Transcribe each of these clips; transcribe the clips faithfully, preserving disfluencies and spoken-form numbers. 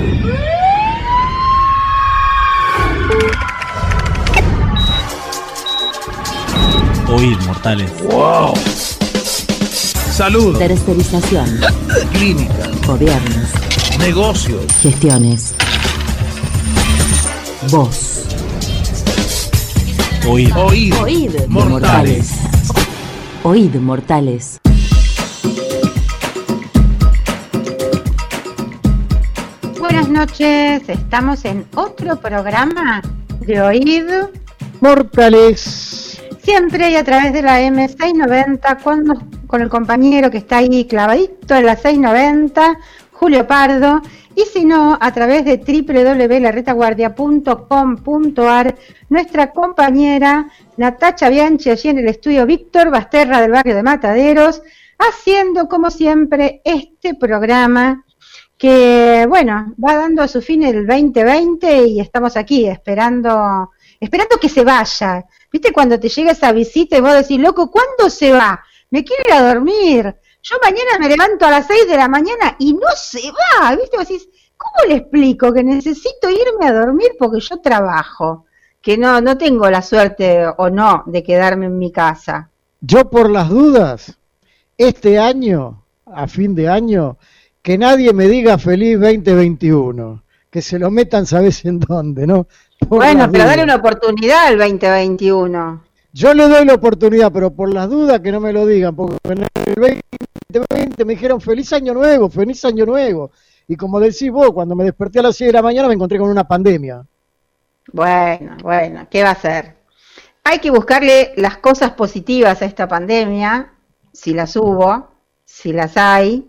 Oíd, mortales. ¡Wow! Salud. Tercerización. Clínica. Gobiernos. Negocios. Gestiones. Voz. Oíd. Oíd. Oíd. Mortales. Oíd, mortales. Buenas noches, estamos en otro programa de Oíd Mortales. Siempre y a través de la eme seiscientos noventa, cuando, con el compañero que está ahí clavadito en la seiscientos noventa, Julio Pardo, y si no, a través de doble u doble u doble u punto la retaguardia punto com punto a r, nuestra compañera Natacha Bianchi, allí en el estudio Víctor Basterra del barrio de Mataderos, haciendo como siempre este programa que, bueno, va dando a su fin el veinte veinte y estamos aquí esperando, esperando que se vaya. ¿Viste cuando te llega esa visita y vos decís, loco, ¿cuándo se va? Me quiero ir a dormir. Yo mañana me levanto a las seis de la mañana y no se va. ¿Viste? Vos decís, ¿cómo le explico que necesito irme a dormir porque yo trabajo? Que no, no tengo la suerte o no de quedarme en mi casa. Yo por las dudas, este año, a fin de año, que nadie me diga feliz veinte veintiuno. Que se lo metan, ¿sabes en dónde, no? Por bueno, pero dudas. dale una oportunidad al veinte veintiuno. Yo le doy la oportunidad, pero por las dudas que no me lo digan, porque en el veinte veinte me dijeron feliz año nuevo, feliz año nuevo. Y como decís vos, cuando me desperté a las seis de la mañana me encontré con una pandemia. Bueno, bueno, ¿qué va a hacer? Hay que buscarle las cosas positivas a esta pandemia, si las hubo, si las hay.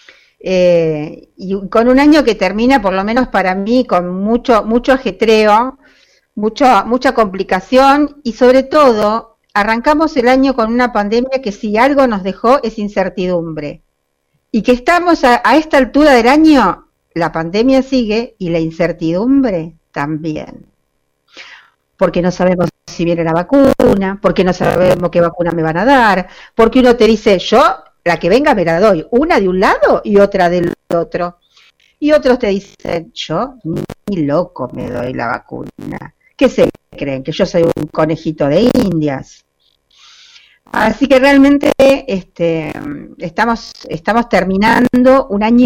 Eh, y con un año que termina, por lo menos para mí, con mucho mucho ajetreo, mucho, mucha complicación y sobre todo arrancamos el año con una pandemia que si algo nos dejó es incertidumbre y que estamos a, a esta altura del año, la pandemia sigue y la incertidumbre también, porque no sabemos si viene la vacuna, porque no sabemos qué vacuna me van a dar, porque uno te dice, yo la que venga me la doy, una de un lado y otra del otro. Y otros te dicen, yo ni loco me doy la vacuna. ¿Qué se creen? ¿Que yo soy un conejito de indias? Así que realmente este, estamos, estamos terminando un año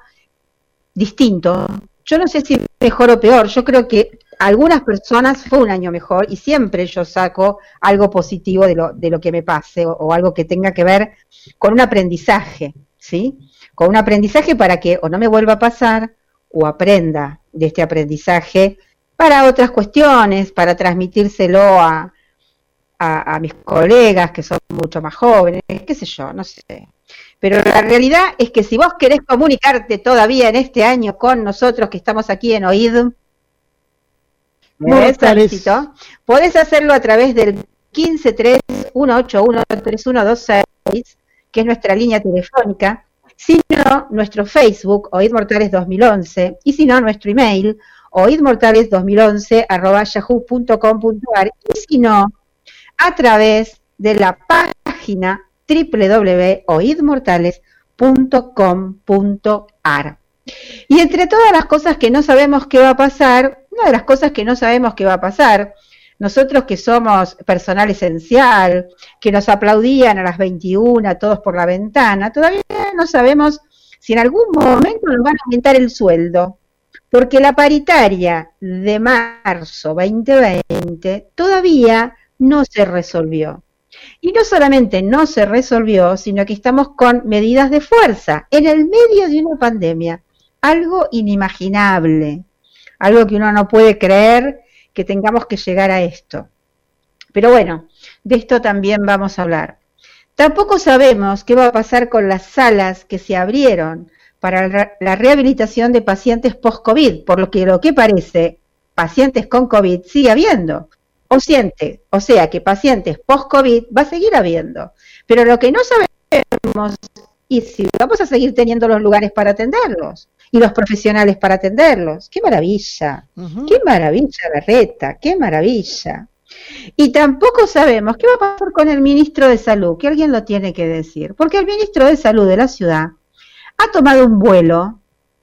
distinto. Yo no sé si mejor o peor, yo creo que algunas personas fue un año mejor y siempre yo saco algo positivo de lo, de lo que me pase o, o algo que tenga que ver con un aprendizaje, ¿sí? Con un aprendizaje para que o no me vuelva a pasar o aprenda de este aprendizaje para otras cuestiones, para transmitírselo a, a, a mis colegas que son mucho más jóvenes, qué sé yo, no sé. Pero la realidad es que si vos querés comunicarte todavía en este año con nosotros que estamos aquí en Oíd, podés hacerlo a través del quince tres uno ocho uno tres uno dos seis, que es nuestra línea telefónica, si no, nuestro Facebook, Oíd Mortales dos mil once, y si no, nuestro email, oidmortales dos mil once arroba yahoo punto com punto a r, y si no, a través de la página doble u doble u doble u punto oidmortales punto com punto a r. Y entre todas las cosas que no sabemos qué va a pasar, una de las cosas que no sabemos qué va a pasar, nosotros que somos personal esencial, que nos aplaudían a las veintiuna, todos por la ventana, todavía no sabemos si en algún momento nos van a aumentar el sueldo, porque la paritaria de marzo veinte veinte todavía no se resolvió. Y no solamente no se resolvió, sino que estamos con medidas de fuerza en el medio de una pandemia. Algo inimaginable, algo que uno no puede creer que tengamos que llegar a esto. Pero bueno, de esto también vamos a hablar. Tampoco sabemos qué va a pasar con las salas que se abrieron para la rehabilitación de pacientes post-COVID, por lo que lo que parece, pacientes con COVID sigue habiendo. O, siente, o sea que pacientes post-COVID va a seguir habiendo. Pero lo que no sabemos es si vamos a seguir teniendo los lugares para atenderlos y los profesionales para atenderlos. ¡Qué maravilla! Uh-huh. ¡Qué maravilla, Berreta! ¡Qué maravilla! Y tampoco sabemos qué va a pasar con el ministro de Salud, que alguien lo tiene que decir. Porque el ministro de Salud de la ciudad ha tomado un vuelo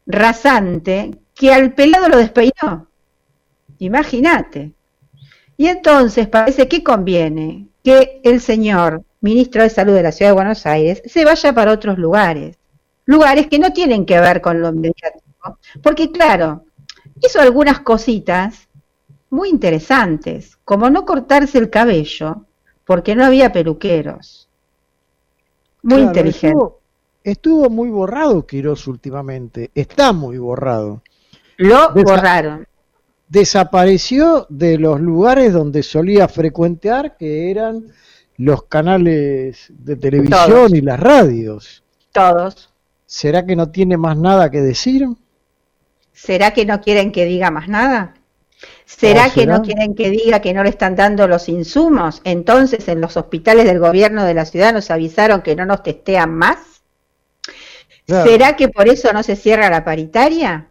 rasante que al pelado lo despeinó. Imagínate. Y entonces parece que conviene que el señor ministro de Salud de la Ciudad de Buenos Aires se vaya para otros lugares, lugares que no tienen que ver con lo mediático, porque claro, hizo algunas cositas muy interesantes, como no cortarse el cabello, porque no había peluqueros. Muy Claro, inteligente. Estuvo, estuvo muy borrado Quirós últimamente, está muy borrado. Lo Desa- borraron. Desapareció de los lugares donde solía frecuentar, que eran los canales de televisión Todos. y las radios. Todos. ¿Será que no tiene más nada que decir? ¿Será que no quieren que diga más nada? ¿Será ¿O que será? no quieren que diga que no le están dando los insumos? Entonces en los hospitales del gobierno de la ciudad nos avisaron que no nos testean más. Claro. ¿Será que por eso no se cierra la paritaria?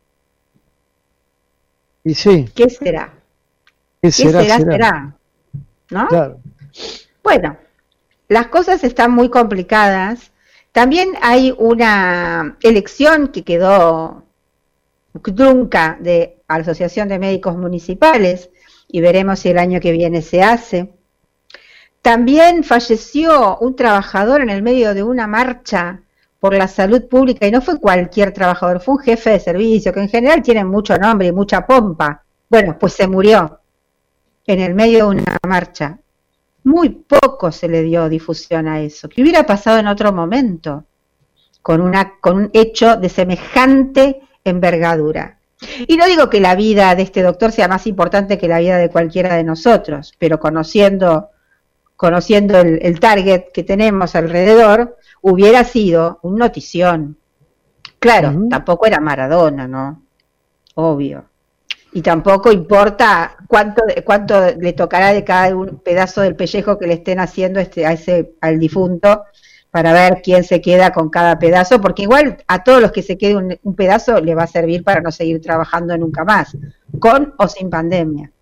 Y sí, ¿Qué será? ¿qué ¿Qué será? será? será? será? ¿No? Claro. Bueno, las cosas están muy complicadas. También hay una elección que quedó trunca de la Asociación de Médicos Municipales y veremos si el año que viene se hace. También falleció un trabajador en el medio de una marcha por la salud pública, y no fue cualquier trabajador, fue un jefe de servicio, que en general tienen mucho nombre y mucha pompa. Bueno, pues se murió en el medio de una marcha. Muy poco se le dio difusión a eso. ¿Qué hubiera pasado en otro momento con, una, con un hecho de semejante envergadura? Y no digo que la vida de este doctor sea más importante que la vida de cualquiera de nosotros, pero conociendo, conociendo el, el target que tenemos alrededor, hubiera sido un notición. Claro, Ujú. tampoco era Maradona, ¿no? Obvio. Y tampoco importa cuánto, cuánto le tocará de cada un pedazo del pellejo que le estén haciendo este, a ese, al difunto, para ver quién se queda con cada pedazo, porque igual a todos los que se quede un, un pedazo le va a servir para no seguir trabajando nunca más, con o sin pandemia.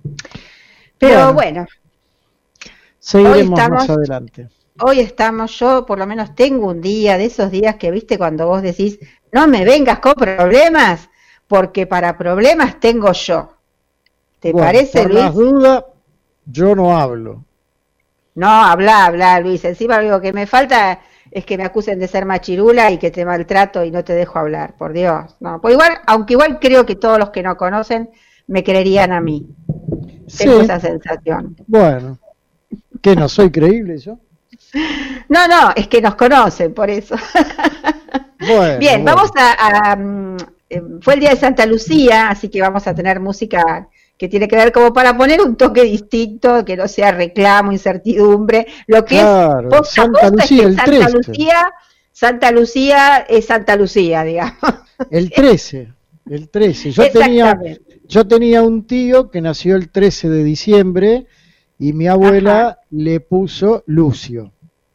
Pero bueno, Seguiremos estamos- más adelante. hoy estamos, yo por lo menos tengo un día de esos días que viste cuando vos decís, no me vengas con problemas, porque para problemas tengo yo. ¿Te Bueno, parece, por Luis? las dudas, yo no hablo. No, habla, habla, Luis. Encima lo único que me falta es que me acusen de ser machirula y que te maltrato y no te dejo hablar, por Dios. No, pues igual, aunque igual creo que todos los que no conocen me creerían a mí. Sí, Tengo esa sensación. bueno. ¿Qué, no soy creíble yo? No, no, es que nos conocen, por eso. Bueno, Bien, bueno. vamos a, a, mm, eh, fue el día de Santa Lucía, así que vamos a tener música que tiene que ver como para poner un toque distinto, que no sea reclamo, incertidumbre, lo que Claro, es posta Santa posta es Lucía, que el Santa trece. Lucía, Santa Lucía es Santa Lucía, digamos. El trece, el trece. Yo tenía, Exactamente. yo tenía un tío que nació el trece de diciembre y mi abuela Ajá. le puso Lucio,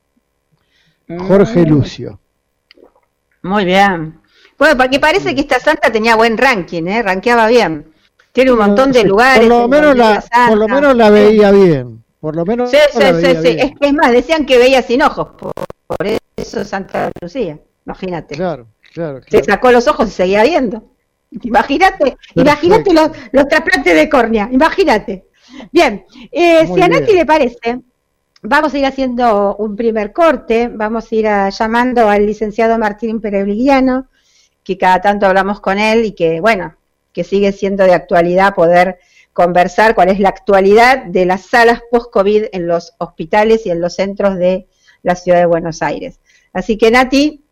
Jorge Mm, Lucio. Muy bien. Bueno, porque parece que esta santa tenía buen ranking, ¿eh? Rankeaba bien. Tiene un montón de Sí, lugares. Por lo en menos donde la, es santa. por lo menos la veía bien. Por lo menos Sí, sí, la sí, veía sí. bien. Es que es más, decían que veía sin ojos, por, por eso Santa Lucía. Imagínate. Claro, claro, Se claro. sacó los ojos y seguía viendo. Imagínate, imagínate los, los trasplantes de córnea, imagínate. Bien, eh, Muy si a Nati bien. le parece, vamos a ir haciendo un primer corte, vamos a ir a- llamando al licenciado Martín Peregliano, que cada tanto hablamos con él y que, bueno, que sigue siendo de actualidad poder conversar cuál es la actualidad de las salas post-COVID en los hospitales y en los centros de la ciudad de Buenos Aires. Así que, Nati,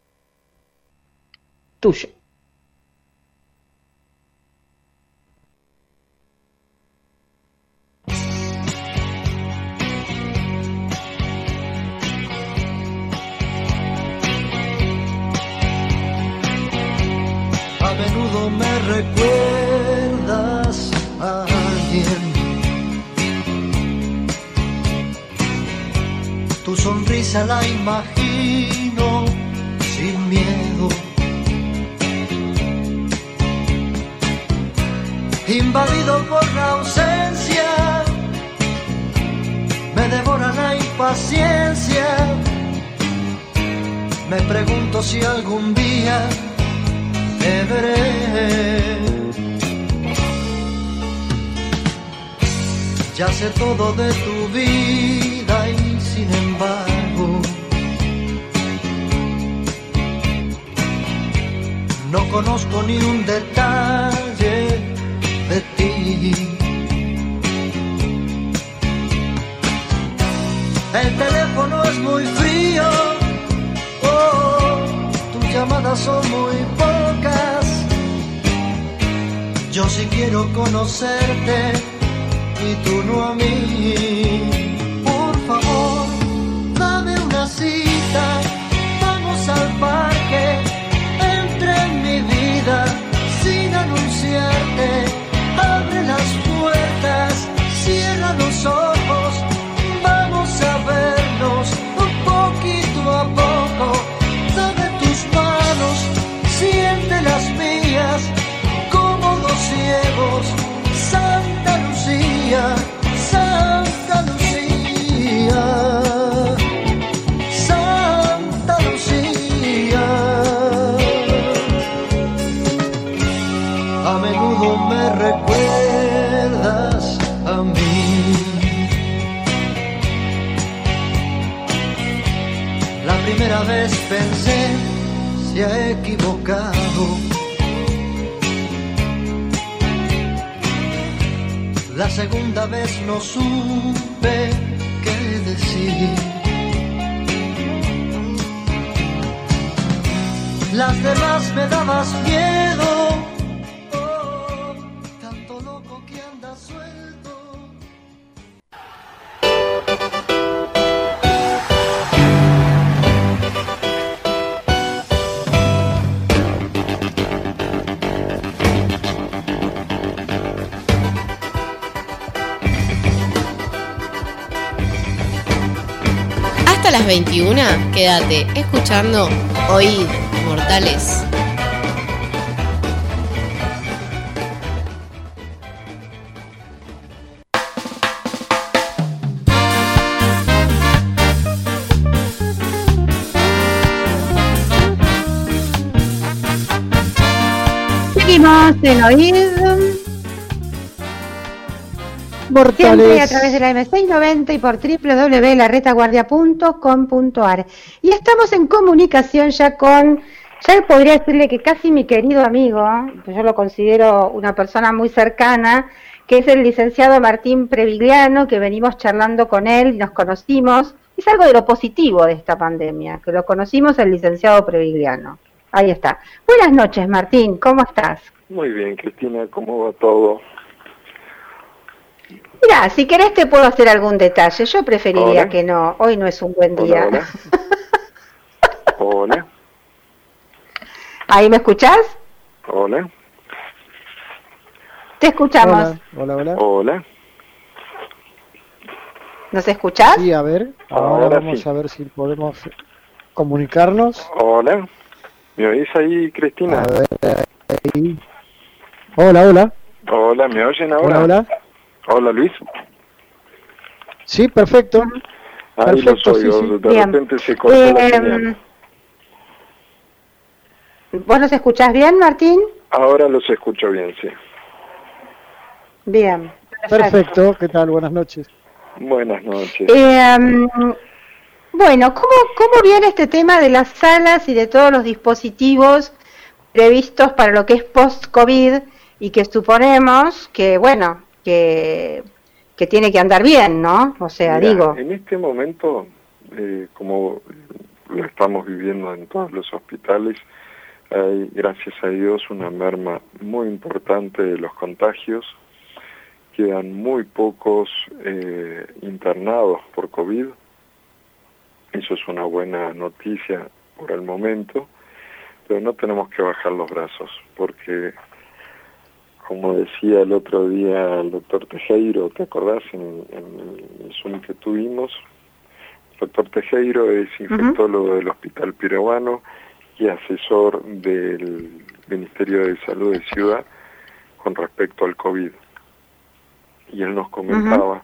tuyo. A menudo me recuerdas a alguien. Tu sonrisa la imagino sin miedo. Invadido por la ausencia, me devora la impaciencia. Me pregunto si algún día te veré. Ya sé todo de tu vida y sin embargo no conozco ni un detalle de ti. El teléfono es muy frío, oh, tus llamadas son muy pocas. Yo sí quiero conocerte y tú no a mí. Por favor, dame una cita, vamos al parque, entra en mi vida sin anunciarte. Abre las puertas, cierra los ojos, vamos a vernos un poquito a poco. Dame tus manos, siente las mías, como dos ciegos. Santa Lucía, Santa Lucía, Santa Lucía. A menudo me recuerdas a mí. La primera vez pensé, se ha equivocado. La segunda vez no supe qué decir. Las demás me dabas miedo. Oh, tanto loco que anda suelto. Hasta las veintiuna, quédate escuchando Oíd Mortales. Seguimos en Oíd Mortales. siempre a través de la eme seiscientos noventa y por doble u doble u doble u punto la retaguardia punto com punto a r. Y estamos en comunicación ya con, ya podría decirle que casi mi querido amigo, pues yo lo considero una persona muy cercana, que es el licenciado Martín Previgliano, que venimos charlando con él, nos conocimos. Es algo de lo positivo de esta pandemia, que lo conocimos el licenciado Previgliano. Ahí está. Buenas noches, Martín, ¿cómo estás? Muy bien, Cristina, ¿cómo va todo? Mira, si querés te puedo hacer algún detalle. Yo preferiría Hola. que no. Hoy no es un buen día. Hola, hola. Hola, ¿Ahí me escuchás? hola, Te escuchamos. Hola, hola, hola. hola. ¿Nos escuchás? Sí, a ver, ahora, Ahora vamos sí. a ver si podemos comunicarnos. Hola. ¿Me oís ahí, Cristina? A ver, ahí. Hola, hola. Hola, ¿me oyen ahora? Hola, hola. Hola, Luis. Sí, perfecto. Ahí Perfecto, los oigo, sí, sí. de Bien. repente se cortó la Eh, señal. ¿Vos nos escuchás bien, Martín? Ahora los escucho bien, sí. Bien. Perfecto, ¿qué tal? Buenas noches. Buenas noches. Eh, bueno, ¿cómo, ¿cómo viene este tema de las salas y de todos los dispositivos previstos para lo que es post-COVID y que suponemos que, bueno, que, que tiene que andar bien, ¿no? O sea, Mirá, digo... en este momento, eh, como lo estamos viviendo en todos los hospitales, hay, gracias a Dios, una merma muy importante de los contagios. Quedan muy pocos eh, internados por COVID. Eso es una buena noticia por el momento, pero no tenemos que bajar los brazos, porque, como decía el otro día el doctor Tejero, ¿te acordás? En, en el Zoom que tuvimos, el doctor Tejero es infectólogo uh-huh. del Hospital Pirovano y asesor del Ministerio de Salud de Ciudad con respecto al COVID. Y él nos comentaba uh-huh.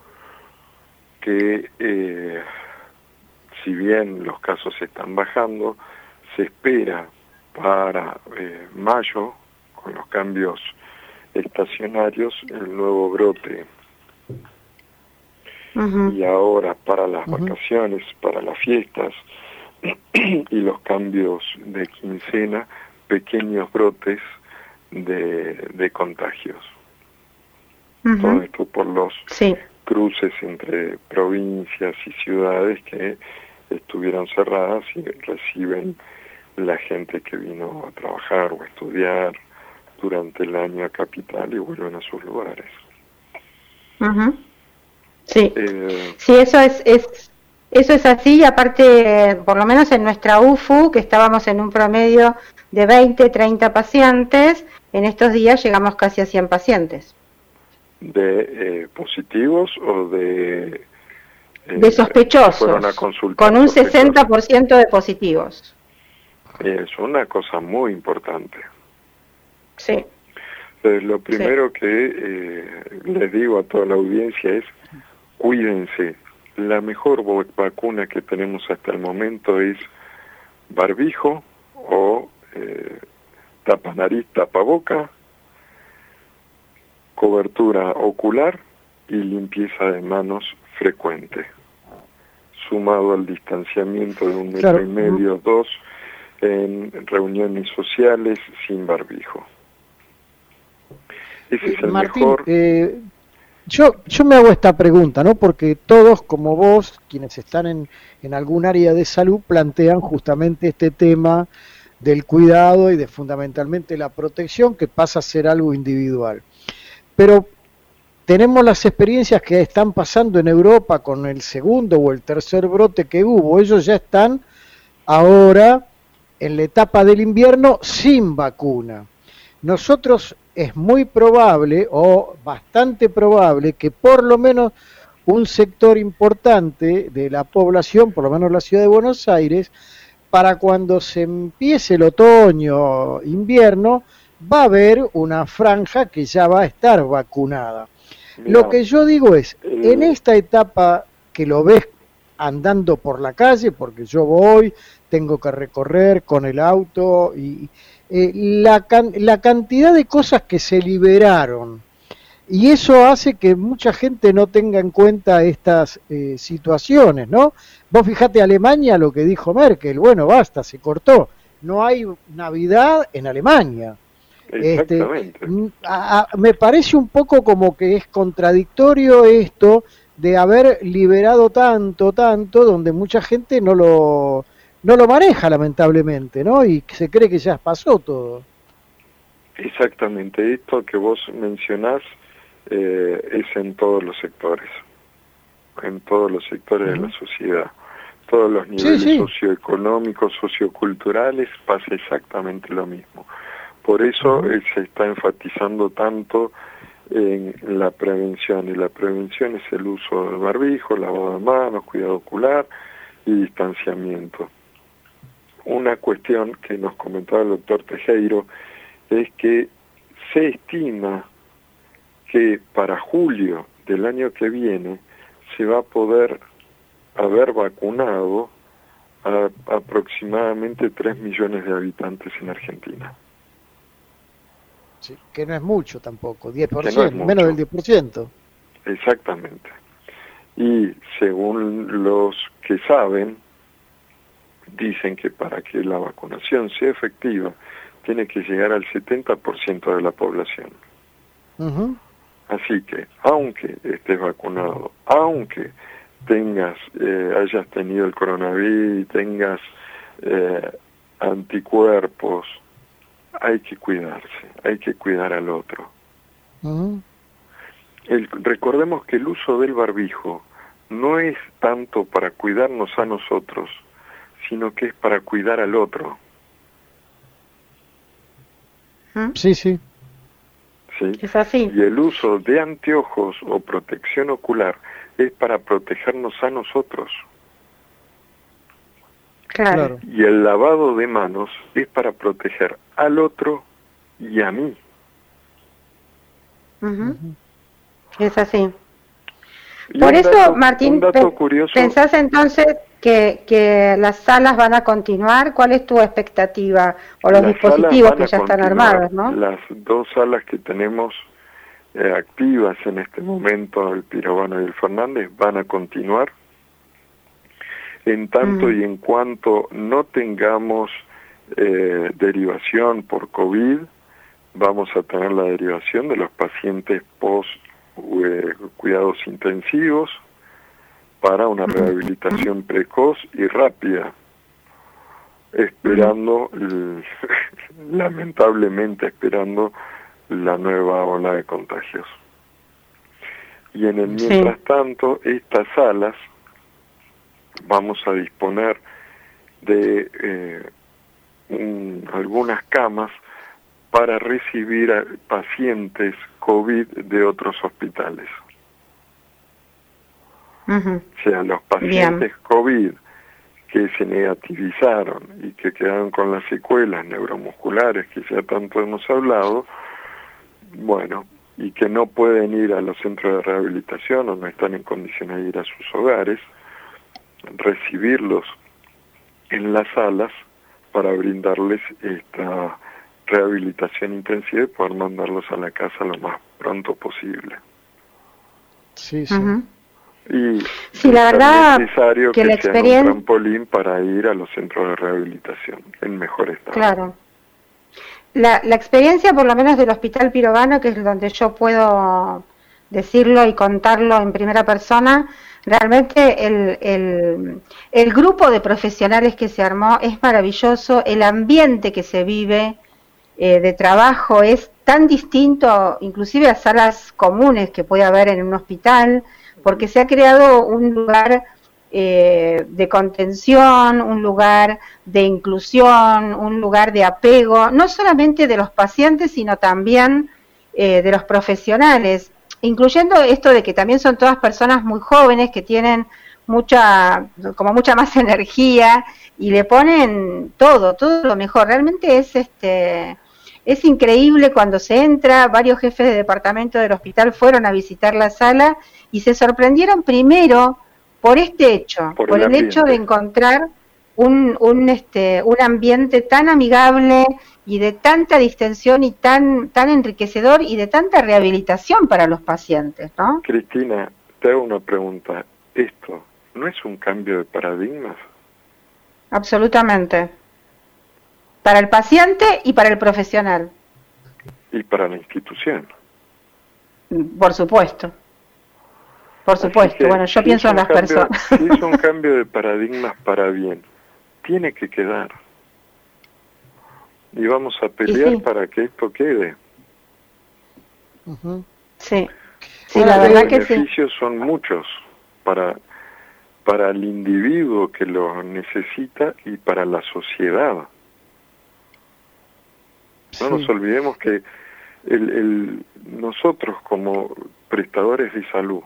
que eh, si bien los casos están bajando, se espera para eh, mayo, con los cambios estacionarios, el nuevo brote. Ujú. Y ahora para las Ujú. vacaciones, para las fiestas y los cambios de quincena, pequeños brotes de, de contagios. Ujú. Todo esto por los Sí. cruces entre provincias y ciudades que estuvieron cerradas y reciben la gente que vino a trabajar o a estudiar durante el año a Capital y vuelven a sus lugares. Ujú. Sí. Eh, Sí, eso es, es eso es así, y aparte, por lo menos en nuestra U F U, que estábamos en un promedio de veinte, treinta pacientes, en estos días llegamos casi a cien pacientes. ¿De eh, positivos o de... eh, De sospechosos, fueron a consultar con un sospechosos? sesenta por ciento de positivos. Es una cosa muy importante. Sí. Entonces, lo primero que eh, les digo a toda la audiencia es, cuídense. La mejor vo- vacuna que tenemos hasta el momento es barbijo o eh, tapa nariz, tapa boca, cobertura ocular y limpieza de manos frecuente, sumado al distanciamiento de un metro Claro. y medio, dos, en reuniones sociales sin barbijo. Ese es el Martín, mejor. eh, yo, yo me hago esta pregunta, ¿no? Porque todos, como vos, quienes están en, en algún área de salud, plantean justamente este tema del cuidado y de fundamentalmente la protección, que pasa a ser algo individual. Pero tenemos las experiencias que están pasando en Europa con el segundo o el tercer brote que hubo. Ellos ya están ahora en la etapa del invierno sin vacuna. Nosotros es muy probable o bastante probable que por lo menos un sector importante de la población, por lo menos la ciudad de Buenos Aires, para cuando se empiece el otoño, invierno, va a haber una franja que ya va a estar vacunada. Mirá, Lo que yo digo es, eh, en esta etapa que lo ves andando por la calle, porque yo voy, tengo que recorrer con el auto, y eh, la, can la cantidad de cosas que se liberaron, y eso hace que mucha gente no tenga en cuenta estas eh, situaciones, ¿no? Vos fijate Alemania, lo que dijo Merkel, bueno, basta, se cortó, no hay Navidad en Alemania. exactamente. Este, a, a, me parece un poco como que es contradictorio esto de haber liberado tanto, tanto, donde mucha gente no lo, no lo maneja lamentablemente, ¿no? Y se cree que ya pasó todo. Exactamente, esto que vos mencionás eh, es en todos los sectores, en todos los sectores uh-huh. de la sociedad, todos los niveles sí, sí. socioeconómicos, socioculturales, pasa exactamente lo mismo. Por eso uh-huh. eh, se está enfatizando tanto en la prevención, y la prevención es el uso del barbijo, lavado de manos, cuidado ocular y distanciamiento. Una cuestión que nos comentaba el doctor Tejero es que se estima que para julio del año que viene se va a poder haber vacunado a aproximadamente tres millones de habitantes en Argentina. Sí, que no es mucho tampoco, diez por ciento, no es mucho. Menos del diez por ciento. Exactamente. Y según los que saben, dicen que para que la vacunación sea efectiva, tiene que llegar al setenta por ciento de la población. Uh-huh. Así que, aunque estés vacunado, aunque tengas, eh, hayas tenido el coronavirus, tengas eh, anticuerpos, hay que cuidarse, hay que cuidar al otro. Uh-huh. El, recordemos que el uso del barbijo no es tanto para cuidarnos a nosotros, sino que es para cuidar al otro. Sí, sí. ¿Sí? Es así. Y el uso de anteojos o protección ocular es para protegernos a nosotros. Claro. Y el lavado de manos es para proteger al otro y a mí. Uh-huh. Uh-huh. Es así. Y Por eso, dato, Martín, un dato curioso, pensás entonces que, que las salas van a continuar. ¿Cuál es tu expectativa? O los Las dispositivos salas que ya van a están continuar. armados, ¿no? Las dos salas que tenemos eh, activas en este momento, el Pirovano y el Fernández, van a continuar. En tanto Mm. y en cuanto no tengamos eh, derivación por COVID, vamos a tener la derivación de los pacientes post eh, cuidados intensivos para una rehabilitación precoz y rápida, esperando, el, lamentablemente esperando la nueva ola de contagios. Y en el mientras Sí. tanto, estas salas vamos a disponer de eh, un, algunas camas para recibir a pacientes COVID de otros hospitales. Ujú. O sea, los pacientes COVID que se negativizaron y que quedaron con las secuelas neuromusculares que ya tanto hemos hablado, bueno, y que no pueden ir a los centros de rehabilitación o no están en condiciones de ir a sus hogares, recibirlos en las salas para brindarles esta rehabilitación intensiva y poder mandarlos a la casa lo más pronto posible. Sí, sí. Ujú. Y Sí, la es verdad necesario que que, la sea experien- un trampolín para ir a los centros de rehabilitación en mejor estado. Claro. La, la experiencia, por lo menos del Hospital Pirovano, que es donde yo puedo decirlo y contarlo en primera persona, realmente el, el, el grupo de profesionales que se armó es maravilloso, el ambiente que se vive eh, de trabajo es tan distinto, inclusive a salas comunes que puede haber en un hospital, porque se ha creado un lugar eh, de contención, un lugar de inclusión, un lugar de apego, no solamente de los pacientes, sino también eh, de los profesionales, incluyendo esto de que también son todas personas muy jóvenes que tienen mucha, como mucha más energía y le ponen todo, todo lo mejor. Realmente es este es increíble cuando se entra, varios jefes de departamento del hospital fueron a visitar la sala y se sorprendieron primero por este hecho, Por por, el el, hecho de ambiente. encontrar un, un, este, un ambiente tan amigable y de tanta distensión y tan, tan enriquecedor y de tanta rehabilitación para los pacientes, ¿no? Cristina, te hago una pregunta. ¿Esto no es un cambio de paradigmas? Absolutamente. Para el paciente y para el profesional. Y para la institución. Por supuesto. Por supuesto. Que, Bueno, yo si pienso en las cambio, personas. Si es un cambio de paradigmas para bien, tiene que quedar. Y vamos a pelear sí. para que esto quede. Uh-huh. Sí. Sí, Bueno, la verdad los que sí. beneficios son muchos para, para el individuo que lo necesita y para la sociedad. No Sí. nos olvidemos que el, el, nosotros como prestadores de salud,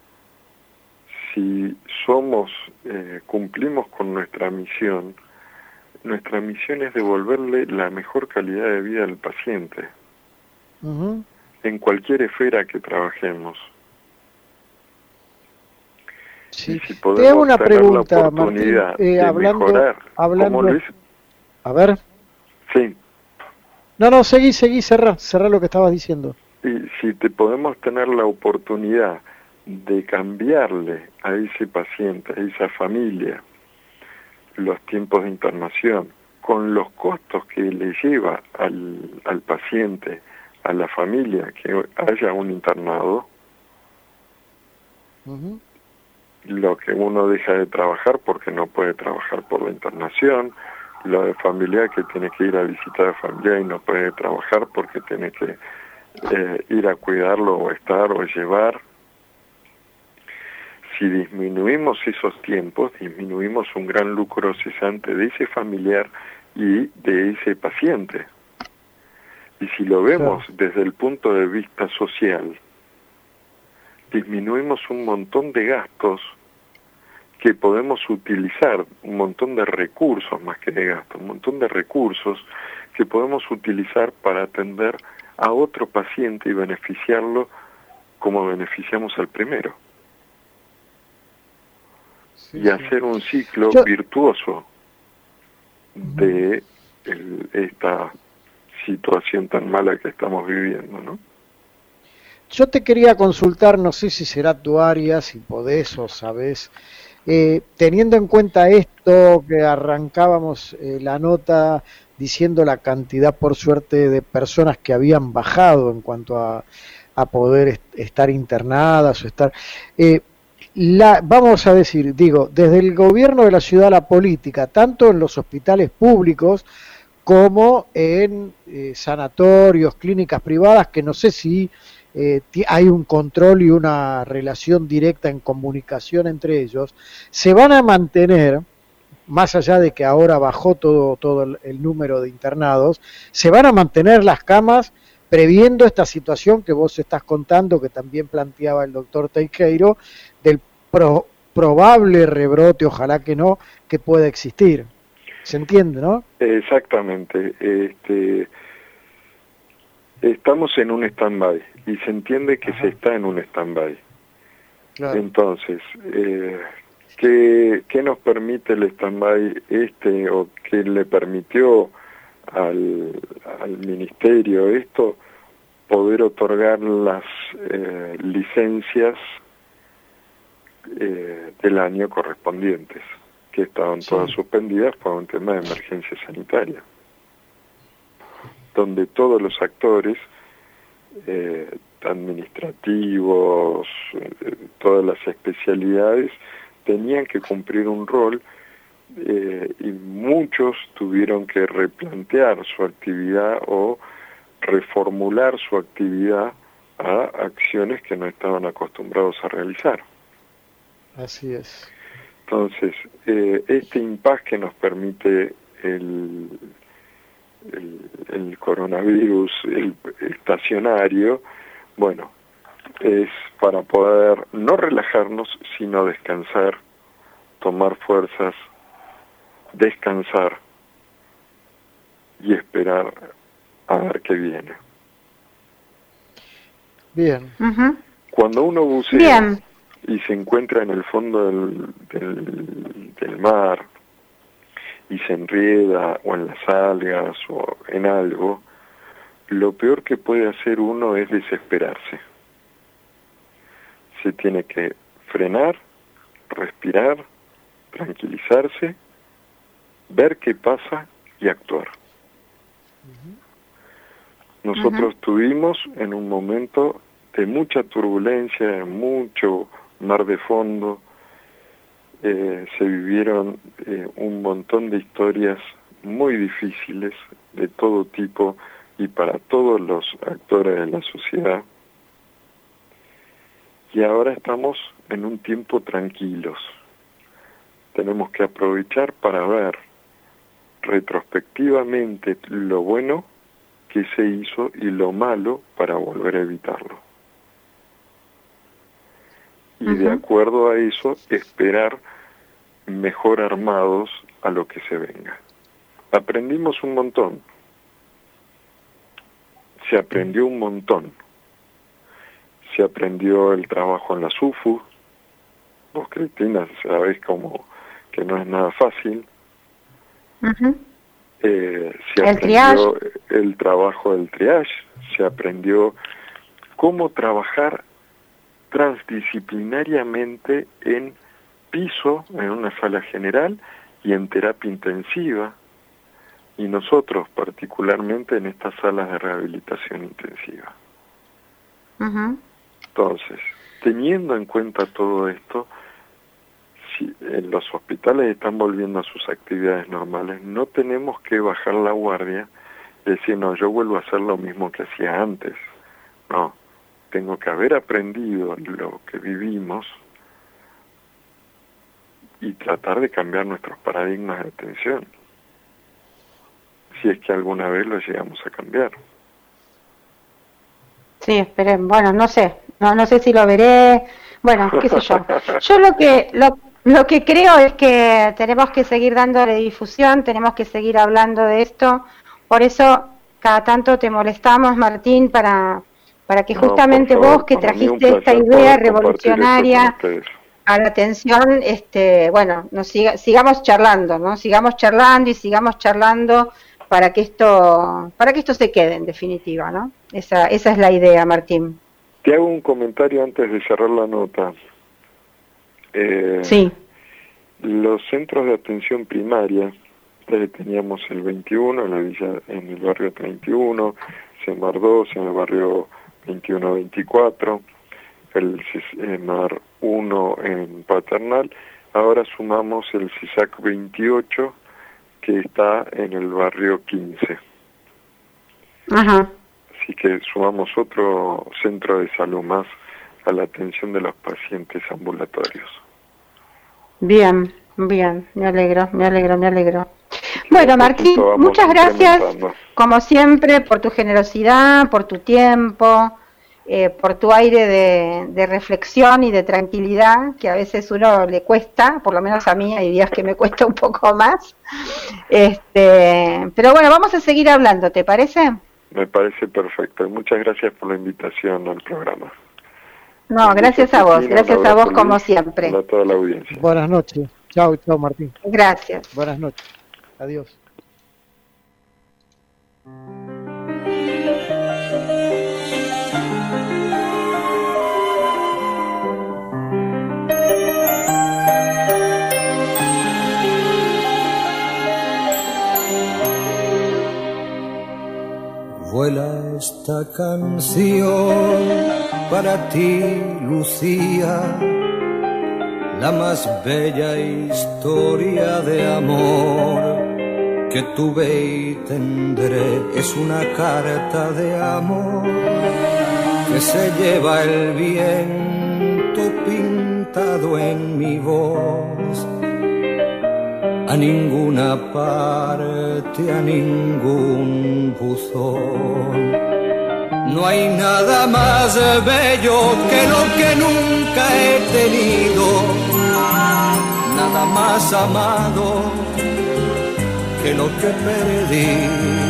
si somos, eh, cumplimos con nuestra misión, nuestra misión es devolverle la mejor calidad de vida al paciente, Uh-huh. en cualquier esfera que trabajemos. Sí. Y si Te podemos hago una tener pregunta, la oportunidad Martín, eh, de hablando, mejorar, hablando, como lo hizo, a ver, sí, no, no, seguí, seguí, cerrá, cerrá lo que estabas diciendo. y si te podemos tener la oportunidad de cambiarle a ese paciente, a esa familia, los tiempos de internación, con los costos que le lleva al, al paciente, a la familia, que haya un internado, Uh-huh. lo que uno deja de trabajar porque no puede trabajar por la internación, lo de familiar que tiene que ir a visitar a familia y no puede trabajar porque tiene que eh, ir a cuidarlo o estar o llevar. Si disminuimos esos tiempos, disminuimos un gran lucro cesante de ese familiar y de ese paciente. Y si lo vemos Claro. desde el punto de vista social, disminuimos un montón de gastos que podemos utilizar, un montón de recursos más que de gastos, un montón de recursos que podemos utilizar para atender a otro paciente y beneficiarlo como beneficiamos al primero. sí, y sí. hacer un ciclo Yo... virtuoso de el, esta situación tan mala que estamos viviendo, ¿no? Yo te quería consultar, no sé si será tu área, si podés o sabés, eh, teniendo en cuenta esto que arrancábamos eh, la nota diciendo la cantidad, por suerte, de personas que habían bajado en cuanto a, a poder est estar internadas o estar... Eh, la, vamos a decir, digo, desde el gobierno de la ciudad a la política, tanto en los hospitales públicos como en eh, sanatorios, clínicas privadas, que no sé si eh, hay un control y una relación directa en comunicación entre ellos, se van a mantener, más allá de que ahora bajó todo, todo el, el número de internados, se van a mantener las camas previendo esta situación que vos estás contando, que también planteaba el doctor Teijeiro, del pro, probable rebrote, ojalá que no, que pueda existir. ¿Se entiende, no? Exactamente. Este, estamos en un stand-by y se entiende que Ajá. se está en un stand-by. Claro. Entonces, eh, ¿qué, ¿qué nos permite el stand-by este o qué le permitió al, al ministerio esto? Poder otorgar las eh, licencias eh, del año correspondientes, que estaban sí. todas suspendidas por un tema de emergencia sanitaria, donde todos los actores eh, administrativos, eh, todas las especialidades, tenían que cumplir un rol eh, y muchos tuvieron que replantear su actividad o reformular su actividad a acciones que no estaban acostumbrados a realizar. Así es. Entonces, eh, este impas que nos permite el, el, el coronavirus el estacionario, bueno, es para poder no relajarnos, sino descansar, tomar fuerzas, descansar y esperar a ver qué viene. Bien. Uh-huh. Cuando uno bucea Bien. y se encuentra en el fondo del, del, del mar y se enrieda o en las algas o en algo, lo peor que puede hacer uno es desesperarse. Se tiene que frenar, respirar, tranquilizarse, ver qué pasa y actuar. Nosotros uh-huh. tuvimos en un momento de mucha turbulencia, de mucho mar de fondo, eh, se vivieron eh, un montón de historias muy difíciles de todo tipo y para todos los actores de la sociedad. Y ahora estamos en un tiempo tranquilos. Tenemos que aprovechar para ver retrospectivamente lo bueno que se hizo y lo malo para volver a evitarlo. Y uh-huh. de acuerdo a eso, esperar mejor armados a lo que se venga. Aprendimos un montón. Se aprendió un montón. Se aprendió el trabajo en la S U F U. Vos, Cristina, sabés como que no es nada fácil. Uh-huh. Eh, se el aprendió triage. el trabajo del triage, se aprendió cómo trabajar transdisciplinariamente en piso, en una sala general y en terapia intensiva, y nosotros particularmente en estas salas de rehabilitación intensiva. Uh-huh. Entonces, teniendo en cuenta todo esto, si en los hospitales están volviendo a sus actividades normales, no tenemos que bajar la guardia y decir, no, yo vuelvo a hacer lo mismo que hacía antes. No, tengo que haber aprendido lo que vivimos y tratar de cambiar nuestros paradigmas de atención, si es que alguna vez lo llegamos a cambiar. Sí, esperen, bueno, no sé, no, no sé si lo veré, bueno, qué sé yo. Yo lo que, lo, lo que creo es que tenemos que seguir dándole difusión, tenemos que seguir hablando de esto, por eso cada tanto te molestamos, Martín, para, para que justamente no, favor, vos que trajiste esta idea revolucionaria, a la atención, este, bueno, nos siga, sigamos charlando, ¿no? Sigamos charlando y sigamos charlando para que esto, para que esto se quede en definitiva, ¿no? Esa, esa es la idea, Martín. Te hago un comentario antes de cerrar la nota. Eh, sí. Los centros de atención primaria, eh, teníamos el veintiuno en la villa, en el barrio treinta y uno, CEMAR dos en el barrio veintiuno veinticuatro, el CEMAR uno en Paternal. Ahora sumamos el CISAC veintiocho, que está en el barrio quince. Ajá. Así que sumamos otro centro de salud más a la atención de los pacientes ambulatorios. Bien, bien, me alegro, me alegro, me alegro. Bueno, Martín, muchas gracias, como siempre, por tu generosidad, por tu tiempo, eh, por tu aire de, de reflexión y de tranquilidad, que a veces uno le cuesta, por lo menos a mí hay días que me cuesta un poco más. Este, pero bueno, vamos a seguir hablando, ¿te parece? Me parece perfecto. Muchas gracias por la invitación al programa. No, gracias a vos, gracias a vos como siempre. A toda la audiencia. Buenas noches. Chao, chao, Martín. Gracias. Buenas noches. Adiós. Vuela esta canción para ti, Lucía, la más bella historia de amor que tuve y tendré. Es una carta de amor que se lleva el viento pintado en mi voz. A ninguna parte, a ningún buzón. No hay nada más bello que lo que nunca he tenido, nada más amado que lo que perdí.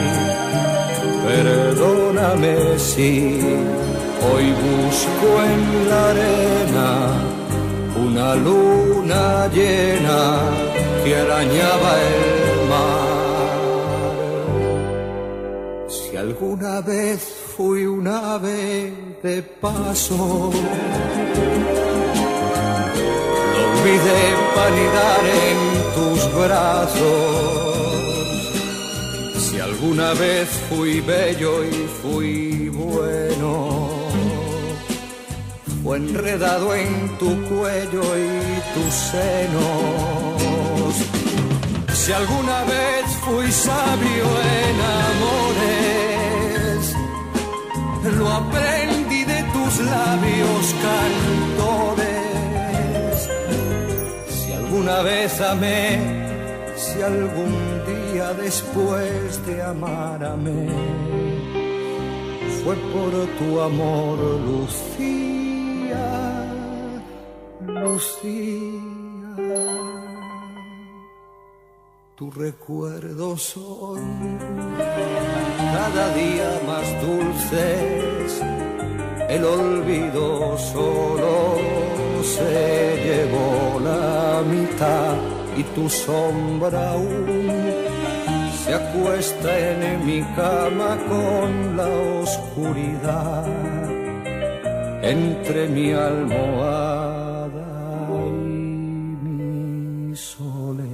Perdóname si hoy busco en la arena una luna llena que arañaba el mar. Si alguna vez fui un ave de paso, lo olvidé para anidar en tus brazos. Si alguna vez fui bello y fui bueno, fue enredado en tu cuello y tus senos. Si alguna vez fui sabio en amores, lo aprendí de tus labios cantores. Si alguna vez amé, si algún día después de amar amé, fue por tu amor, Lucía, Lucía. Tu recuerdo son cada día más dulces, el olvido solo se llevó la mitad y tu sombra aún se acuesta en mi cama con la oscuridad entre mi almohada y mi soledad.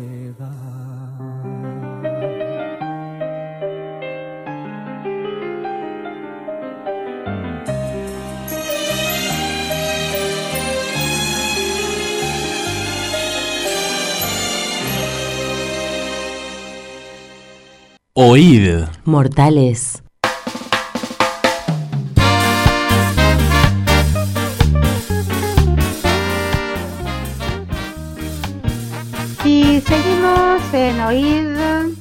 Oíd. Mortales. Y seguimos en Oíd.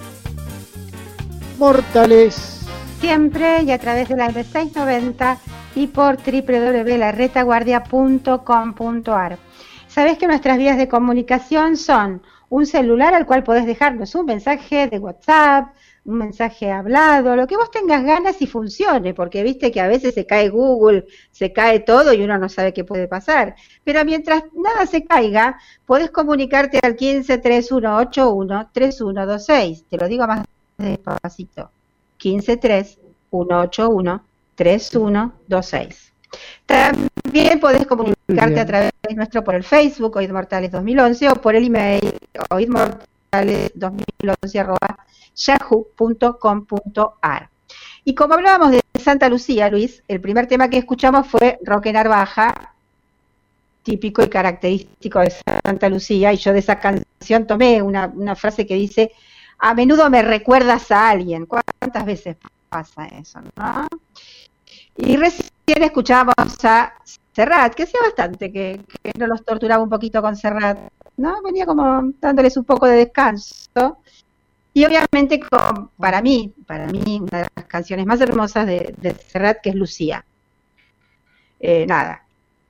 Mortales. Siempre y a través de la M seiscientos noventa y por doble u doble u doble u punto la retaguardia punto com punto a r. Sabés que nuestras vías de comunicación son un celular al cual podés dejarnos un mensaje de WhatsApp, un mensaje hablado, lo que vos tengas ganas y funcione, porque viste que a veces se cae Google, se cae todo y uno no sabe qué puede pasar. Pero mientras nada se caiga, podés comunicarte al quince, treinta y uno, ochenta y uno, treinta y uno veintiséis. Te lo digo más despacito. quince, treinta y uno, ochenta y uno, treinta y uno veintiséis. También podés comunicarte a través nuestro por el Facebook, Oíd Mortales dos mil once, o por el email, oidmortales dos mil once arroba yahoo punto com punto ar. Y como hablábamos de Santa Lucía, Luis, el primer tema que escuchamos fue Roque Narvaja, típico y característico de Santa Lucía, y yo de esa canción tomé una, una frase que dice: a menudo me recuerdas a alguien. ¿Cuántas veces pasa eso, no? Y recién escuchábamos a Serrat, que hacía bastante que, que no los torturaba un poquito con Serrat, ¿no? Venía como dándoles un poco de descanso. Y obviamente, con, para mí, para mí, una de las canciones más hermosas de, de Serrat, que es Lucía. Eh, nada.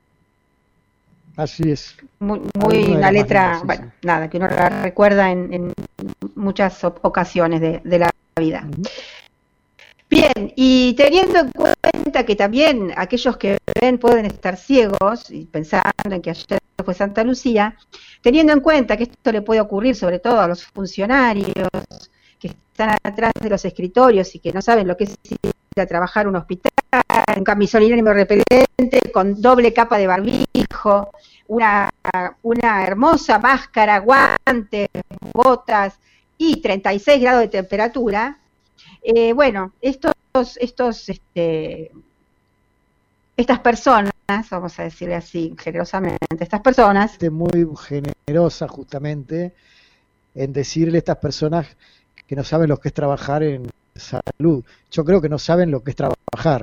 Así es. Muy, muy una letra, sí, bueno, sí. Nada, que uno la recuerda en, en muchas ocasiones de, de la vida. Uh-huh. Bien, y teniendo en cuenta que también aquellos que ven pueden estar ciegos, y pensando en que ayer fue Santa Lucía, teniendo en cuenta que esto le puede ocurrir sobre todo a los funcionarios que están atrás de los escritorios y que no saben lo que es ir a trabajar en un hospital, un camisolín repelente con doble capa de barbijo, una, una hermosa máscara, guantes, botas y treinta y seis grados de temperatura. Eh, bueno, estos, estos, este, estas personas, vamos a decirle así generosamente, estas personas... Muy generosa justamente en decirle a estas personas que no saben lo que es trabajar en salud. Yo creo que no saben lo que es trabajar.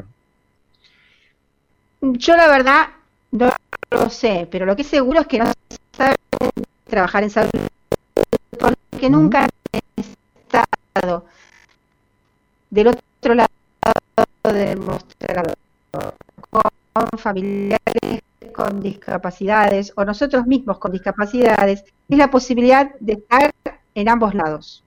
Yo la verdad no lo sé, pero lo que es seguro es que no saben trabajar en salud porque nunca han estado del otro lado del mostrador, con familiares con discapacidades o nosotros mismos con discapacidades, es la posibilidad de estar en ambos lados.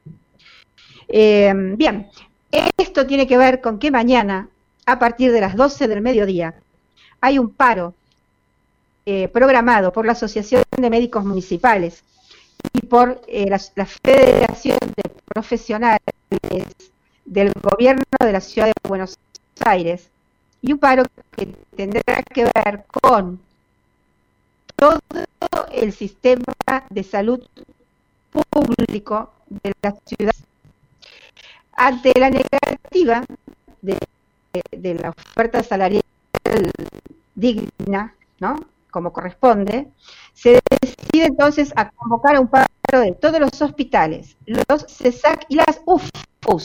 Eh, bien, esto tiene que ver con que mañana, a partir de las doce del mediodía, hay un paro eh, programado por la Asociación de Médicos Municipales y por eh, la, la Federación de Profesionales del Gobierno de la Ciudad de Buenos Aires, y un paro que tendrá que ver con todo el sistema de salud público de la ciudad ante la negativa de, de, de la oferta salarial digna, ¿no?, como corresponde. Se decide entonces a convocar a un paro de todos los hospitales, los CESAC y las U F Us.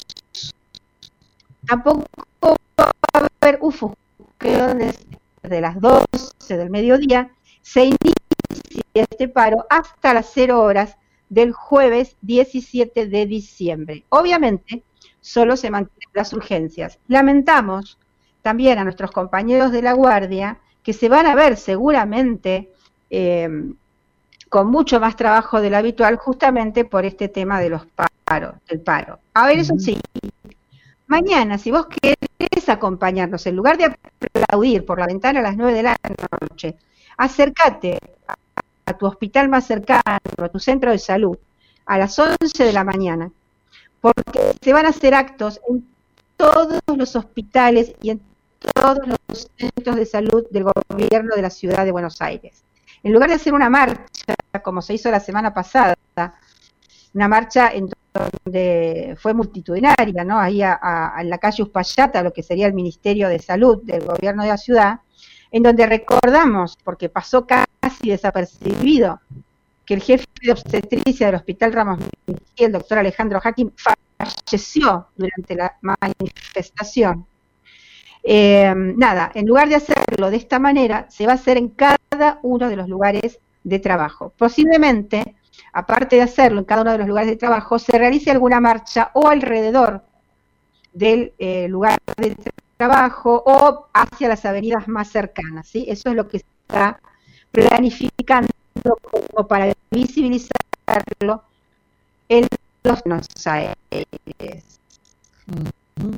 Tampoco va a haber U F U, que desde las doce del mediodía se inicia este paro hasta las cero horas del jueves diecisiete de diciembre. Obviamente, solo se mantienen las urgencias. Lamentamos también a nuestros compañeros de la guardia que se van a ver seguramente eh, con mucho más trabajo de lo habitual justamente por este tema de los paros, del paro. A ver, eso sí, mañana, si vos querés acompañarnos, en lugar de aplaudir por la ventana a las nueve de la noche, acércate a, a tu hospital más cercano, a tu centro de salud, a las once de la mañana, porque se van a hacer actos en todos los hospitales y en todos los centros de salud del gobierno de la ciudad de Buenos Aires. En lugar de hacer una marcha, como se hizo la semana pasada, una marcha en donde fue multitudinaria, ¿no?, ahí a, a, en la calle Uspallata, lo que sería el Ministerio de Salud del gobierno de la ciudad, en donde recordamos, porque pasó casi desapercibido, que el jefe de obstetricia del Hospital Ramos Mejía, el doctor Alejandro Hakim, falleció durante la manifestación. Eh, nada, en lugar de hacerlo de esta manera, se va a hacer en cada uno de los lugares de trabajo. Posiblemente, aparte de hacerlo en cada uno de los lugares de trabajo, se realice alguna marcha o alrededor del eh, lugar de trabajo o hacia las avenidas más cercanas, ¿sí? Eso es lo que se está planificando como para visibilizarlo en los Buenos Aires. Ujú.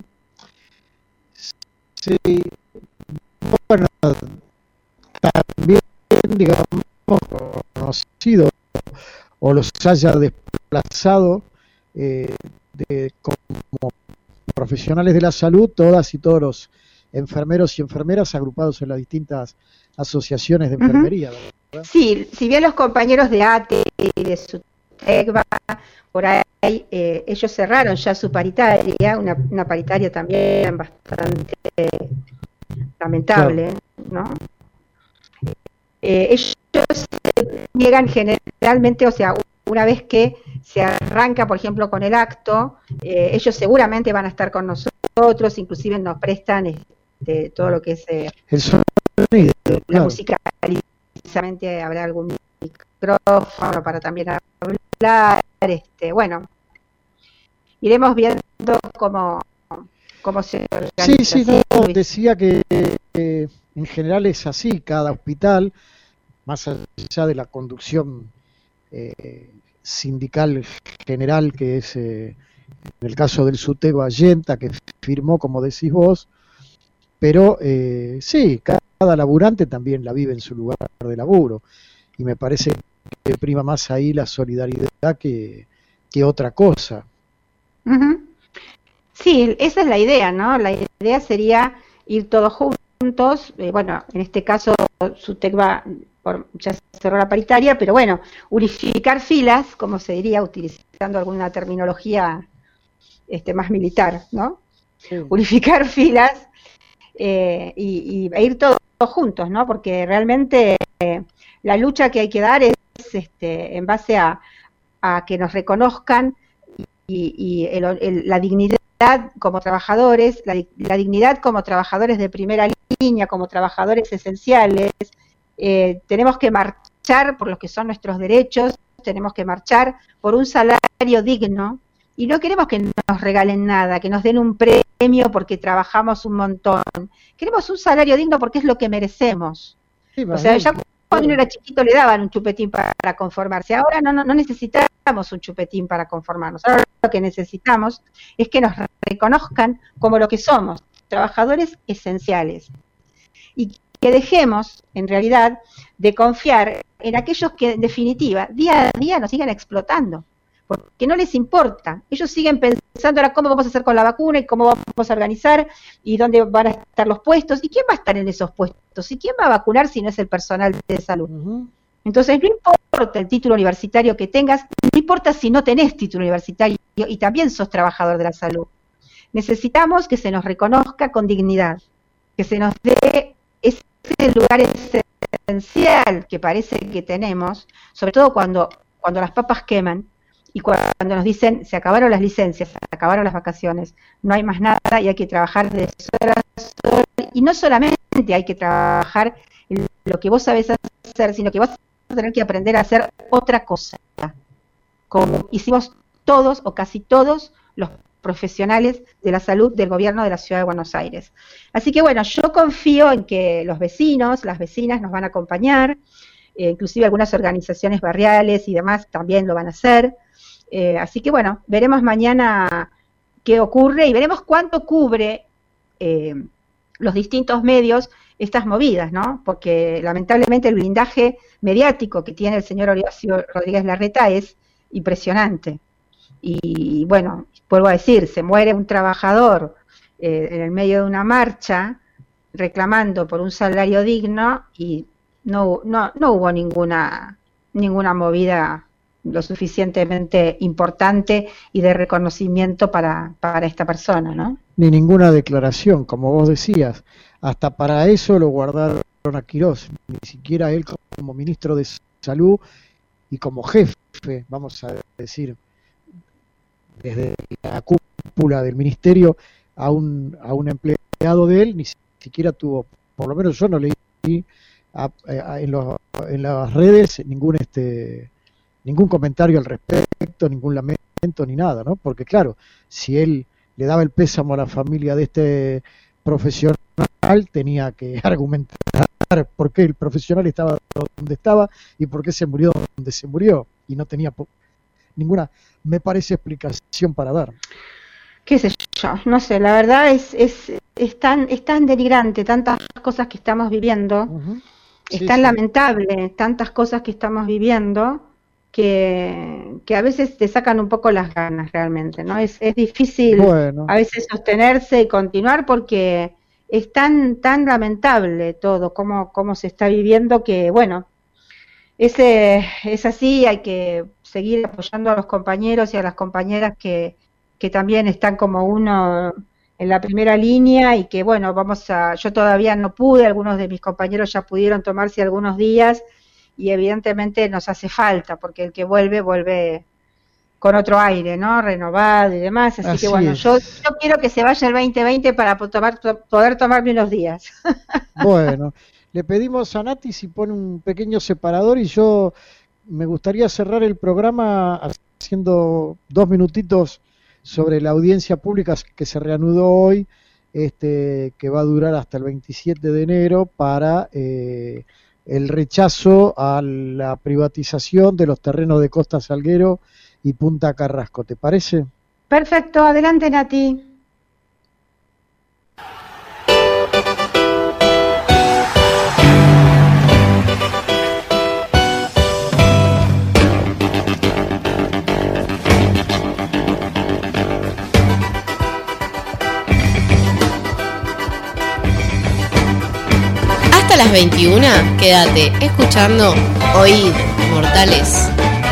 Sí, bueno, también, digamos, conocido o los haya desplazado eh, de, como profesionales de la salud, todas y todos los enfermeros y enfermeras agrupados en las distintas asociaciones de enfermería, ¿verdad? Sí, si bien los compañeros de A T E y de SUTECBA, por ahí eh, ellos cerraron ya su paritaria, una, una paritaria también bastante lamentable, ¿no? Eh, ellos llegan generalmente, o sea, una vez que se arranca, por ejemplo, con el acto, eh, ellos seguramente van a estar con nosotros, inclusive nos prestan este, todo lo que es eh, el sonido, la claro. música, precisamente habrá algún micrófono para también hablar, este, bueno, iremos viendo cómo, cómo se organiza. Sí, sí, no, Luis? decía que eh, en general es así, cada hospital, más allá de la conducción eh, sindical general, que es eh, en el caso del SUTECBA Allenta, que firmó, como decís vos, pero eh, sí, cada laburante también la vive en su lugar de laburo, y me parece que prima más ahí la solidaridad que, que otra cosa. Uh-huh. Sí, esa es la idea, ¿no? La idea sería ir todos juntos, eh, bueno, en este caso SUTECBA por, ya cerró la paritaria, pero bueno, unificar filas, como se diría, utilizando alguna terminología este, más militar, ¿no? Sí. Unificar filas eh, y, y e ir todos juntos, ¿no? Porque realmente eh, la lucha que hay que dar es este, en base a, a que nos reconozcan y, y el, el, la dignidad como trabajadores, la, la dignidad como trabajadores de primera línea, como trabajadores esenciales. Eh, tenemos que marchar por los que son nuestros derechos, tenemos que marchar por un salario digno y no queremos que nos regalen nada, que nos den un premio porque trabajamos un montón. Queremos un salario digno porque es lo que merecemos. Sí, o sea, ya cuando uno era chiquito le daban un chupetín para, para conformarse. Ahora no, no, no necesitamos un chupetín para conformarnos. Ahora lo que necesitamos es que nos reconozcan como lo que somos, trabajadores esenciales. Y que dejemos, en realidad, de confiar en aquellos que, en definitiva, día a día nos siguen explotando. Porque no les importa. Ellos siguen pensando ahora cómo vamos a hacer con la vacuna y cómo vamos a organizar y dónde van a estar los puestos y quién va a estar en esos puestos y quién va a vacunar si no es el personal de salud. Uh-huh. Entonces no importa el título universitario que tengas, no importa si no tenés título universitario y también sos trabajador de la salud. Necesitamos que se nos reconozca con dignidad, que se nos dé ese lugar esencial que parece que tenemos, sobre todo cuando, cuando las papas queman. Y cuando nos dicen, se acabaron las licencias, se acabaron las vacaciones, no hay más nada y hay que trabajar de sol a sol. Y no solamente hay que trabajar en lo que vos sabés hacer, sino que vas a tener que aprender a hacer otra cosa. Como hicimos todos o casi todos los profesionales de la salud del gobierno de la Ciudad de Buenos Aires. Así que bueno, yo confío en que los vecinos, las vecinas nos van a acompañar, eh, inclusive algunas organizaciones barriales y demás también lo van a hacer. Eh, así que bueno, veremos mañana qué ocurre y veremos cuánto cubre eh, los distintos medios estas movidas, ¿no? Porque lamentablemente el blindaje mediático que tiene el señor Horacio Rodríguez Larreta es impresionante. Y bueno, vuelvo a decir, se muere un trabajador eh, en el medio de una marcha reclamando por un salario digno y no, no, no hubo ninguna, ninguna movida lo suficientemente importante y de reconocimiento para, para esta persona, ¿no? Ni ninguna declaración, como vos decías. Hasta para eso lo guardaron a Quirós, ni siquiera él como ministro de Salud y como jefe, vamos a decir, desde la cúpula del ministerio a un, a un empleado de él, ni siquiera tuvo, por lo menos yo no leí a, a, en, los, en las redes ningún este ningún comentario al respecto, ningún lamento ni nada, ¿no? Porque claro, si él le daba el pésamo a la familia de este profesional, tenía que argumentar por qué el profesional estaba donde estaba y por qué se murió donde se murió, y no tenía ninguna, me parece, explicación para dar. qué sé yo, no sé, la verdad es, es, es, tan, es tan denigrante, tantas cosas que estamos viviendo, Ujú. es Sí, tan sí. lamentable, tantas cosas que estamos viviendo, que, que a veces te sacan un poco las ganas realmente, ¿no? Es, es difícil Bueno, a veces sostenerse y continuar porque es tan, tan lamentable todo, cómo, cómo se está viviendo, que bueno, ese, es así, hay que seguir apoyando a los compañeros y a las compañeras que, que también están como uno en la primera línea y que bueno, vamos a, yo todavía no pude, algunos de mis compañeros ya pudieron tomarse algunos días y evidentemente nos hace falta, porque el que vuelve, vuelve con otro aire, ¿no? Renovado y demás, así, así que bueno, es. yo, yo quiero que se vaya el veinte veinte para po- tomar, to- poder tomarme unos días. Bueno, le pedimos a Nati si pone un pequeño separador y yo me gustaría cerrar el programa haciendo dos minutitos sobre la audiencia pública que se reanudó hoy, este, que va a durar hasta el veintisiete de enero para eh, el rechazo a la privatización de los terrenos de Costa Salguero y Punta Carrasco. ¿Te parece? Perfecto, adelante Nati. Hasta las veintiuna, quédate escuchando Oíd, Mortales.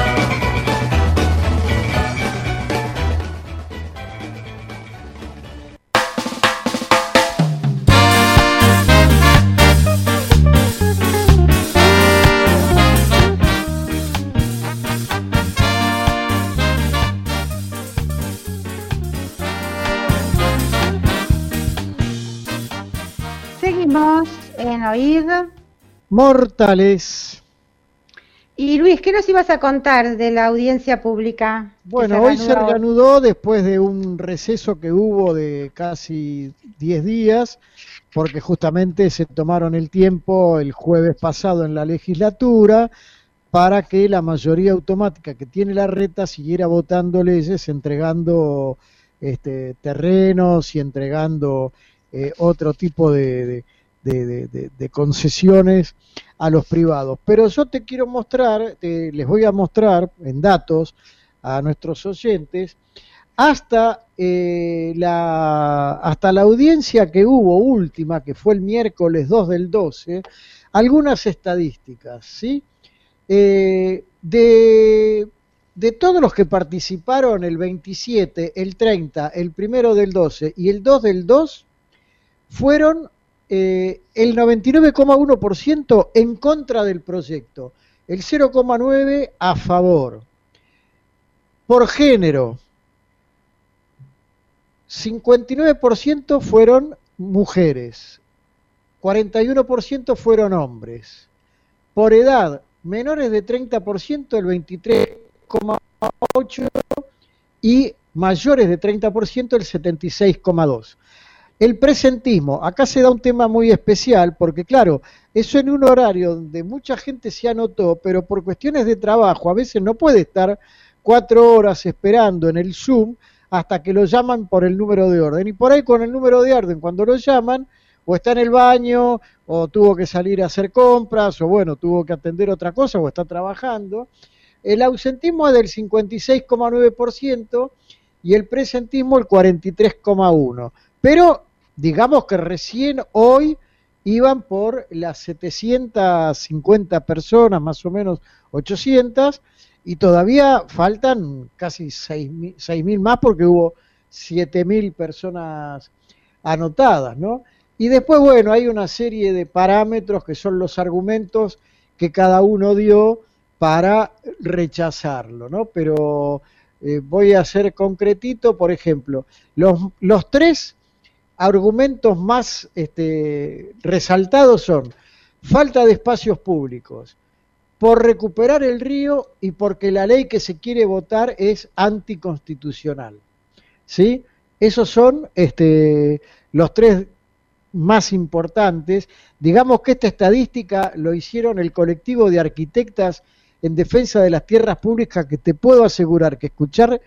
Seguimos en Oíd. Mortales. Y Luis, ¿qué nos ibas a contar de la audiencia pública? que Bueno, se hoy se reanudó? reanudó después de un receso que hubo de casi diez días, porque justamente se tomaron el tiempo el jueves pasado en la legislatura para que la mayoría automática que tiene la reta siguiera votando leyes, entregando este, terrenos y entregando eh, otro tipo de, de, de, de, de, de concesiones a los privados. Pero yo te quiero mostrar, te, les voy a mostrar en datos a nuestros oyentes, hasta, eh, la, hasta la audiencia que hubo última, que fue el miércoles dos del doce, algunas estadísticas, ¿sí? Eh, de, de todos los que participaron el veintisiete, el treinta, el primero del doce y el dos del dos, fueron eh, el noventa y nueve coma uno por ciento en contra del proyecto, el cero coma nueve por ciento a favor. Por género, cincuenta y nueve por ciento fueron mujeres, cuarenta y uno por ciento fueron hombres. Por edad, menores de treinta por ciento, el veintitrés coma ocho por ciento, y mayores de treinta por ciento, el setenta y seis coma dos por ciento. El presentismo, acá se da un tema muy especial, porque claro, eso en un horario donde mucha gente se anotó, pero por cuestiones de trabajo, a veces no puede estar cuatro horas esperando en el Zoom hasta que lo llaman por el número de orden. Y por ahí con el número de orden, cuando lo llaman, o está en el baño, o tuvo que salir a hacer compras, o bueno, tuvo que atender otra cosa, o está trabajando. El ausentismo es del cincuenta y seis coma nueve por ciento y el presentismo el cuarenta y tres coma uno por ciento. Pero digamos que recién hoy iban por las setecientas cincuenta personas, más o menos ochocientas, y todavía faltan casi seis mil más porque hubo siete mil personas anotadas, ¿no? Y después, bueno, hay una serie de parámetros que son los argumentos que cada uno dio para rechazarlo, ¿no? Pero eh, voy a ser concretito, por ejemplo, los, los tres argumentos más este, resaltados son falta de espacios públicos, por recuperar el río y porque la ley que se quiere votar es anticonstitucional, ¿sí? Esos son este, los tres más importantes. Digamos que esta estadística lo hicieron el colectivo de arquitectas en defensa de las tierras públicas, que te puedo asegurar que escuchar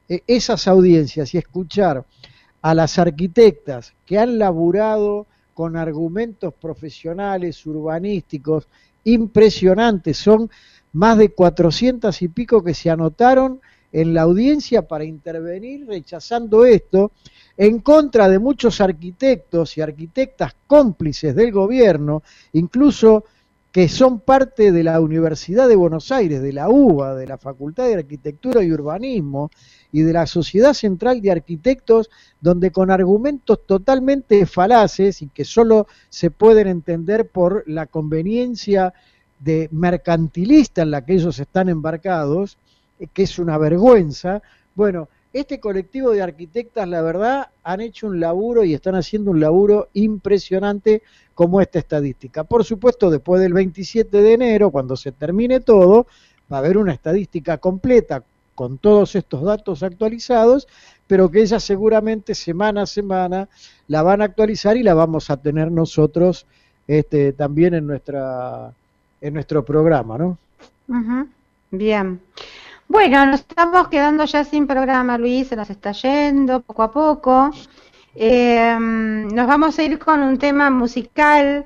eh, esas audiencias y escuchar a las arquitectas que han laburado con argumentos profesionales, urbanísticos, impresionantes, son más de cuatrocientas y pico que se anotaron en la audiencia para intervenir rechazando esto, en contra de muchos arquitectos y arquitectas cómplices del gobierno, incluso que son parte de la Universidad de Buenos Aires, de la U B A, de la Facultad de Arquitectura y Urbanismo y de la Sociedad Central de Arquitectos, donde con argumentos totalmente falaces y que solo se pueden entender por la conveniencia de mercantilista en la que ellos están embarcados, que es una vergüenza. Bueno, este colectivo de arquitectas, la verdad, han hecho un laburo y están haciendo un laburo impresionante como esta estadística. Por supuesto, después del veintisiete de enero, cuando se termine todo, va a haber una estadística completa con todos estos datos actualizados, pero que ellas seguramente semana a semana la van a actualizar y la vamos a tener nosotros este, también en nuestra en nuestro programa, ¿no? Uh-huh. Bien. Bueno, nos estamos quedando ya sin programa, Luis, se nos está yendo poco a poco. Eh, nos vamos a ir con un tema musical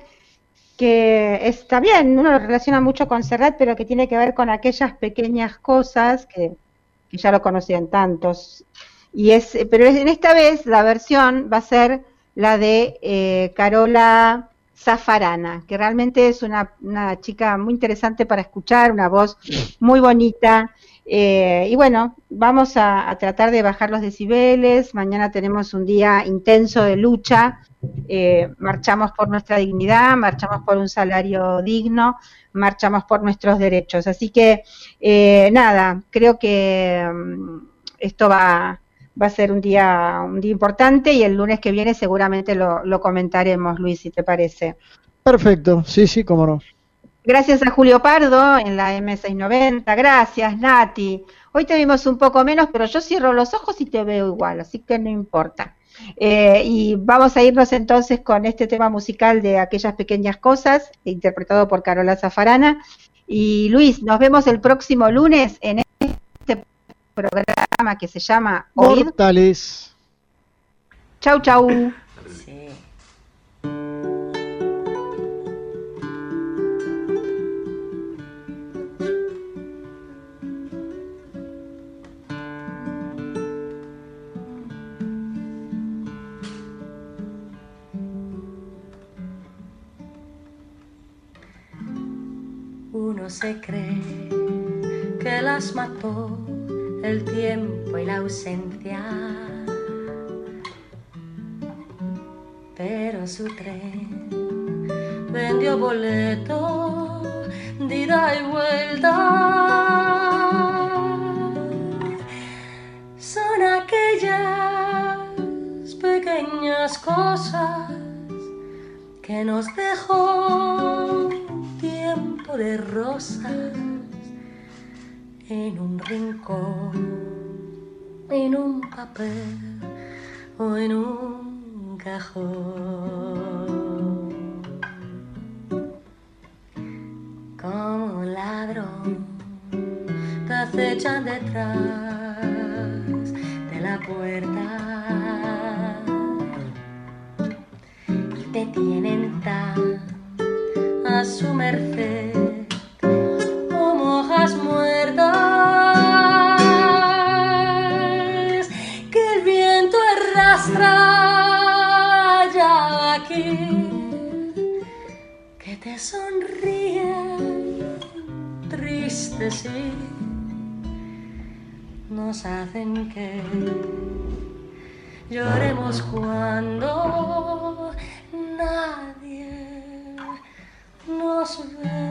que está bien, uno lo relaciona mucho con Serrat, pero que tiene que ver con aquellas pequeñas cosas que, que ya lo conocían tantos. Y es, pero en esta vez la versión va a ser la de eh, Carola Zaffarana, que realmente es una, una chica muy interesante para escuchar, una voz muy bonita. Eh, y bueno, vamos a, a tratar de bajar los decibeles. Mañana tenemos un día intenso de lucha, eh, marchamos por nuestra dignidad, marchamos por un salario digno, marchamos por nuestros derechos, así que eh, nada, creo que um, esto va, va a ser un día, un día importante y el lunes que viene seguramente lo, lo comentaremos, Luis, si te parece. Perfecto, sí, sí, cómo no. Gracias a Julio Pardo en la eme seiscientos noventa, gracias Nati. Hoy te vimos un poco menos, pero yo cierro los ojos y te veo igual, así que no importa. Eh, y vamos a irnos entonces con este tema musical de Aquellas Pequeñas Cosas, interpretado por Carola Zaffarana. Y Luis, nos vemos el próximo lunes en este programa que se llama Oíd. Mortales. Chau, chau. Sí. Uno se cree que las mató el tiempo y la ausencia, pero su tren vendió boleto de ida y vuelta. Son aquellas pequeñas cosas que nos dejó tiempo de rosas en un rincón, en un papel o en un cajón. Como un ladrón te acechan detrás de la puerta y te tienen tan a su merced como hojas muertas que el viento arrastra ya aquí, que te sonríen tristes y nos hacen que lloremos cuando nadie nos ve.